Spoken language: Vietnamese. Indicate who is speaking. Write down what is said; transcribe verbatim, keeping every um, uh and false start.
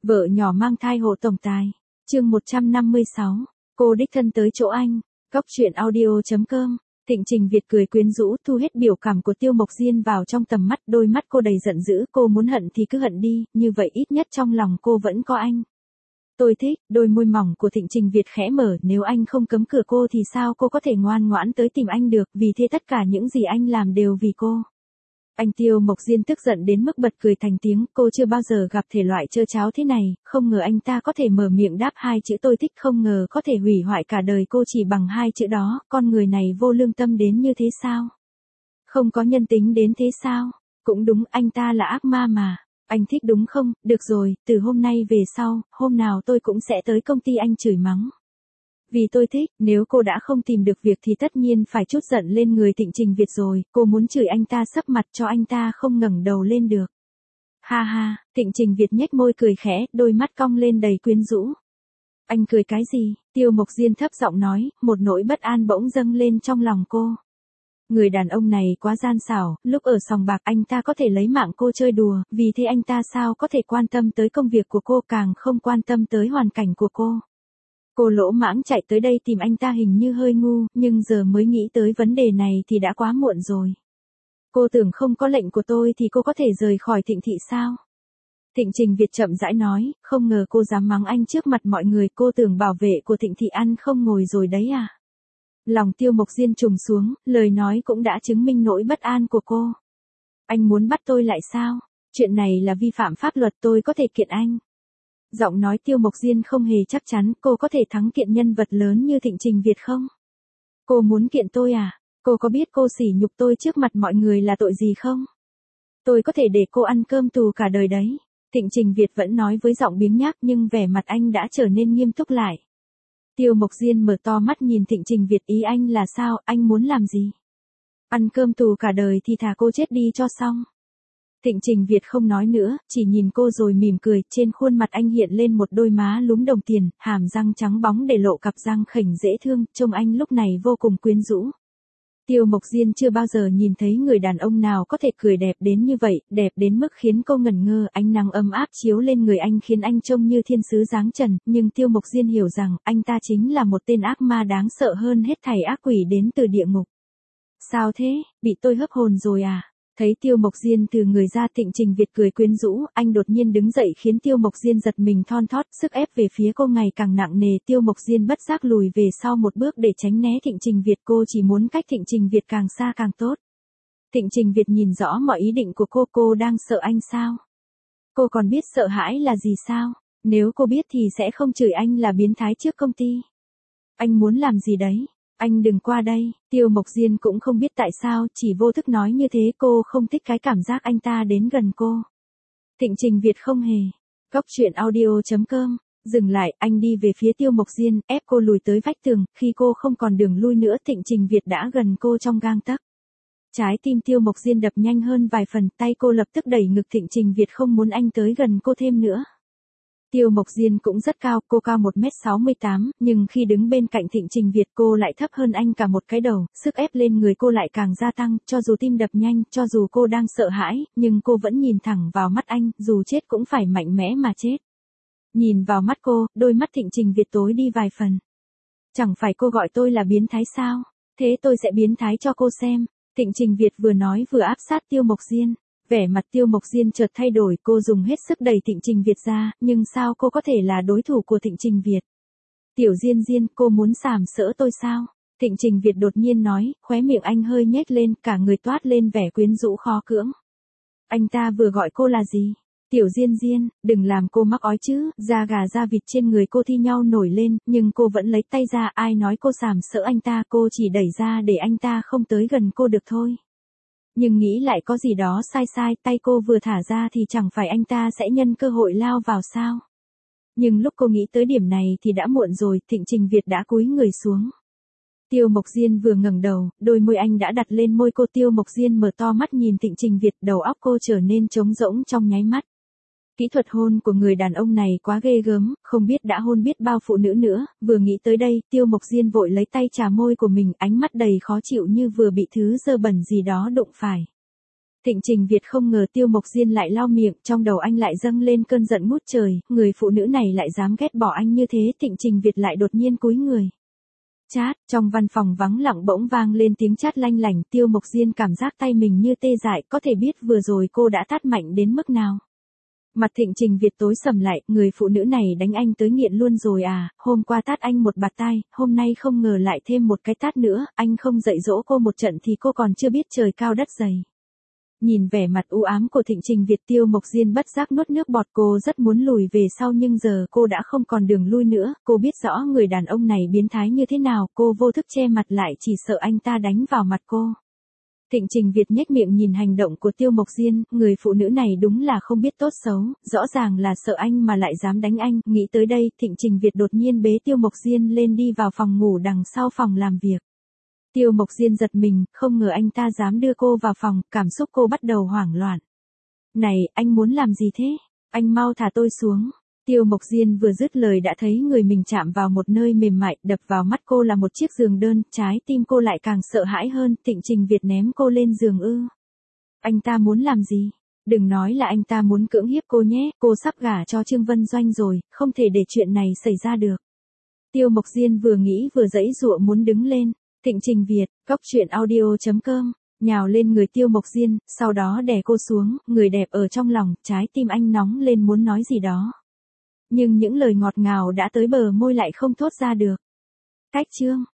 Speaker 1: Vợ nhỏ mang thai hộ tổng tài. Chương một trăm năm mươi sáu. Cô đích thân tới chỗ anh. Góc truyện audio chấm com. Thịnh Trình Việt cười quyến rũ thu hết biểu cảm của Tiêu Mộc Diên vào trong tầm mắt, đôi mắt cô đầy giận dữ, cô muốn hận thì cứ hận đi, như vậy ít nhất trong lòng cô vẫn có anh. Tôi thích, đôi môi mỏng của Thịnh Trình Việt khẽ mở, nếu anh không cấm cửa cô thì sao cô có thể ngoan ngoãn tới tìm anh được, vì thế tất cả những gì anh làm đều vì cô. Anh Tiêu Mộc Diên tức giận đến mức bật cười thành tiếng, cô chưa bao giờ gặp thể loại trơ tráo thế này, không ngờ anh ta có thể mở miệng đáp hai chữ tôi thích, không ngờ có thể hủy hoại cả đời cô chỉ bằng hai chữ đó, con người này vô lương tâm đến như thế sao? Không có nhân tính đến thế sao? Cũng đúng, anh ta là ác ma mà. Anh thích đúng không? Được rồi, từ hôm nay về sau, hôm nào tôi cũng sẽ tới công ty anh chửi mắng. Vì tôi thích, nếu cô đã không tìm được việc thì tất nhiên phải trút giận lên người Thịnh Trình Việt rồi, cô muốn chửi anh ta sấp mặt cho anh ta không ngẩng đầu lên được. Ha ha, Thịnh Trình Việt nhếch môi cười khẽ, đôi mắt cong lên đầy quyến rũ. Anh cười cái gì? Tiêu Mộc Diên thấp giọng nói, một nỗi bất an bỗng dâng lên trong lòng cô. Người đàn ông này quá gian xảo, lúc ở sòng bạc anh ta có thể lấy mạng cô chơi đùa, vì thế anh ta sao có thể quan tâm tới công việc của cô, càng không quan tâm tới hoàn cảnh của cô. Cô lỗ mãng chạy tới đây tìm anh ta hình như hơi ngu, nhưng giờ mới nghĩ tới vấn đề này thì đã quá muộn rồi. Cô tưởng không có lệnh của tôi thì cô có thể rời khỏi Thịnh thị sao? Thịnh Trình Việt chậm rãi nói, không ngờ cô dám mắng anh trước mặt mọi người, cô tưởng bảo vệ của Thịnh thị ăn không ngồi rồi đấy à? Lòng Tiêu Mộc Diên trùng xuống, lời nói cũng đã chứng minh nỗi bất an của cô. Anh muốn bắt tôi lại sao? Chuyện này là vi phạm pháp luật, tôi có thể kiện anh. Giọng nói Tiêu Mộc Diên không hề chắc chắn, cô có thể thắng kiện nhân vật lớn như Thịnh Trình Việt không? Cô muốn kiện tôi à? Cô có biết cô sỉ nhục tôi trước mặt mọi người là tội gì không? Tôi có thể để cô ăn cơm tù cả đời đấy. Thịnh Trình Việt vẫn nói với giọng biếng nhác nhưng vẻ mặt anh đã trở nên nghiêm túc lại. Tiêu Mộc Diên mở to mắt nhìn Thịnh Trình Việt, ý anh là sao, anh muốn làm gì? Ăn cơm tù cả đời thì thà cô chết đi cho xong. Thịnh Trình Việt không nói nữa, chỉ nhìn cô rồi mỉm cười, trên khuôn mặt anh hiện lên một đôi má lúm đồng tiền, hàm răng trắng bóng để lộ cặp răng khểnh dễ thương, trông anh lúc này vô cùng quyến rũ. Tiêu Mộc Diên chưa bao giờ nhìn thấy người đàn ông nào có thể cười đẹp đến như vậy, đẹp đến mức khiến cô ngẩn ngơ, ánh nắng ấm áp chiếu lên người anh khiến anh trông như thiên sứ dáng trần, nhưng Tiêu Mộc Diên hiểu rằng, anh ta chính là một tên ác ma đáng sợ hơn hết thảy ác quỷ đến từ địa ngục. Sao thế, bị tôi hấp hồn rồi à? Thấy Tiêu Mộc Diên từ người ra, Thịnh Trình Việt cười quyến rũ, anh đột nhiên đứng dậy khiến Tiêu Mộc Diên giật mình thon thót, sức ép về phía cô ngày càng nặng nề, Tiêu Mộc Diên bất giác lùi về sau một bước để tránh né Thịnh Trình Việt, cô chỉ muốn cách Thịnh Trình Việt càng xa càng tốt. Thịnh Trình Việt nhìn rõ mọi ý định của cô, cô đang sợ anh sao? Cô còn biết sợ hãi là gì sao? Nếu cô biết thì sẽ không chửi anh là biến thái trước công ty. Anh muốn làm gì đấy? Anh đừng qua đây, Tiêu Mộc Diên cũng không biết tại sao, chỉ vô thức nói như thế, cô không thích cái cảm giác anh ta đến gần cô. Thịnh Trình Việt không hề. Góc truyện audio chấm com. Dừng lại, anh đi về phía Tiêu Mộc Diên, ép cô lùi tới vách tường, khi cô không còn đường lui nữa, Thịnh Trình Việt đã gần cô trong gang tấc. Trái tim Tiêu Mộc Diên đập nhanh hơn vài phần, tay cô lập tức đẩy ngực Thịnh Trình Việt không muốn anh tới gần cô thêm nữa. Tiêu Mộc Diên cũng rất cao, cô cao một mét sáu mươi tám, nhưng khi đứng bên cạnh Thịnh Trình Việt cô lại thấp hơn anh cả một cái đầu, sức ép lên người cô lại càng gia tăng, cho dù tim đập nhanh, cho dù cô đang sợ hãi, nhưng cô vẫn nhìn thẳng vào mắt anh, dù chết cũng phải mạnh mẽ mà chết. Nhìn vào mắt cô, đôi mắt Thịnh Trình Việt tối đi vài phần. Chẳng phải cô gọi tôi là biến thái sao? Thế tôi sẽ biến thái cho cô xem. Thịnh Trình Việt vừa nói vừa áp sát Tiêu Mộc Diên. Vẻ mặt Tiêu Mộc Diên chợt thay đổi, cô dùng hết sức đẩy Thịnh Trình Việt ra, nhưng sao cô có thể là đối thủ của Thịnh Trình Việt? Tiểu Diên Diên, cô muốn sàm sỡ tôi sao? Thịnh Trình Việt đột nhiên nói, khóe miệng anh hơi nhếch lên, cả người toát lên vẻ quyến rũ khó cưỡng. Anh ta vừa gọi cô là gì? Tiểu Diên Diên, đừng làm cô mắc ói chứ, da gà da vịt trên người cô thi nhau nổi lên, nhưng cô vẫn lấy tay ra, ai nói cô sàm sỡ anh ta, cô chỉ đẩy ra để anh ta không tới gần cô được thôi. Nhưng nghĩ lại có gì đó sai sai, tay cô vừa thả ra thì chẳng phải anh ta sẽ nhân cơ hội lao vào sao? Nhưng lúc cô nghĩ tới điểm này thì đã muộn rồi, Thịnh Trình Việt đã cúi người xuống. Tiêu Mộc Diên vừa ngẩng đầu, đôi môi anh đã đặt lên môi cô, Tiêu Mộc Diên mở to mắt nhìn Thịnh Trình Việt, đầu óc cô trở nên trống rỗng trong nháy mắt. Kỹ thuật hôn của người đàn ông này quá ghê gớm, không biết đã hôn biết bao phụ nữ nữa, vừa nghĩ tới đây, Tiêu Mộc Diên vội lấy tay chà môi của mình, ánh mắt đầy khó chịu như vừa bị thứ dơ bẩn gì đó đụng phải. Thịnh Trình Việt không ngờ Tiêu Mộc Diên lại lau miệng, trong đầu anh lại dâng lên cơn giận ngút trời, người phụ nữ này lại dám ghét bỏ anh như thế. Thịnh Trình Việt lại đột nhiên cúi người. Chát, trong văn phòng vắng lặng bỗng vang lên tiếng chát lanh lảnh. Tiêu Mộc Diên cảm giác tay mình như tê dại, có thể biết vừa rồi cô đã tát mạnh đến mức nào. Mặt Thịnh Trình Việt tối sầm lại, người phụ nữ này đánh anh tới nghiện luôn rồi à, hôm qua tát anh một bạt tai, hôm nay không ngờ lại thêm một cái tát nữa, anh không dạy dỗ cô một trận thì cô còn chưa biết trời cao đất dày. Nhìn vẻ mặt u ám của Thịnh Trình Việt, Tiêu Mộc Diên bất giác nuốt nước bọt. Cô rất muốn lùi về sau nhưng giờ cô đã không còn đường lui nữa, cô biết rõ người đàn ông này biến thái như thế nào, cô vô thức che mặt lại chỉ sợ anh ta đánh vào mặt cô. Thịnh Trình Việt nhếch miệng nhìn hành động của Tiêu Mộc Diên, người phụ nữ này đúng là không biết tốt xấu, rõ ràng là sợ anh mà lại dám đánh anh. Nghĩ tới đây, Thịnh Trình Việt đột nhiên bế Tiêu Mộc Diên lên đi vào phòng ngủ đằng sau phòng làm việc. Tiêu Mộc Diên giật mình, không ngờ anh ta dám đưa cô vào phòng, cảm xúc cô bắt đầu hoảng loạn. Này, anh muốn làm gì thế? Anh mau thả tôi xuống. Tiêu Mộc Diên vừa dứt lời đã thấy người mình chạm vào một nơi mềm mại, đập vào mắt cô là một chiếc giường đơn, trái tim cô lại càng sợ hãi hơn. Thịnh Trình Việt ném cô lên giường ư? Anh ta muốn làm gì? Đừng nói là anh ta muốn cưỡng hiếp cô nhé, cô sắp gả cho Trương Vân Doanh rồi, không thể để chuyện này xảy ra được. Tiêu Mộc Diên vừa nghĩ vừa giãy giụa muốn đứng lên. Thịnh Trình Việt, cốc truyện audio chấm com, nhào lên người Tiêu Mộc Diên, sau đó đè cô xuống, người đẹp ở trong lòng, trái tim anh nóng lên muốn nói gì đó. Nhưng những lời ngọt ngào đã tới bờ môi lại không thốt ra được. Cách chương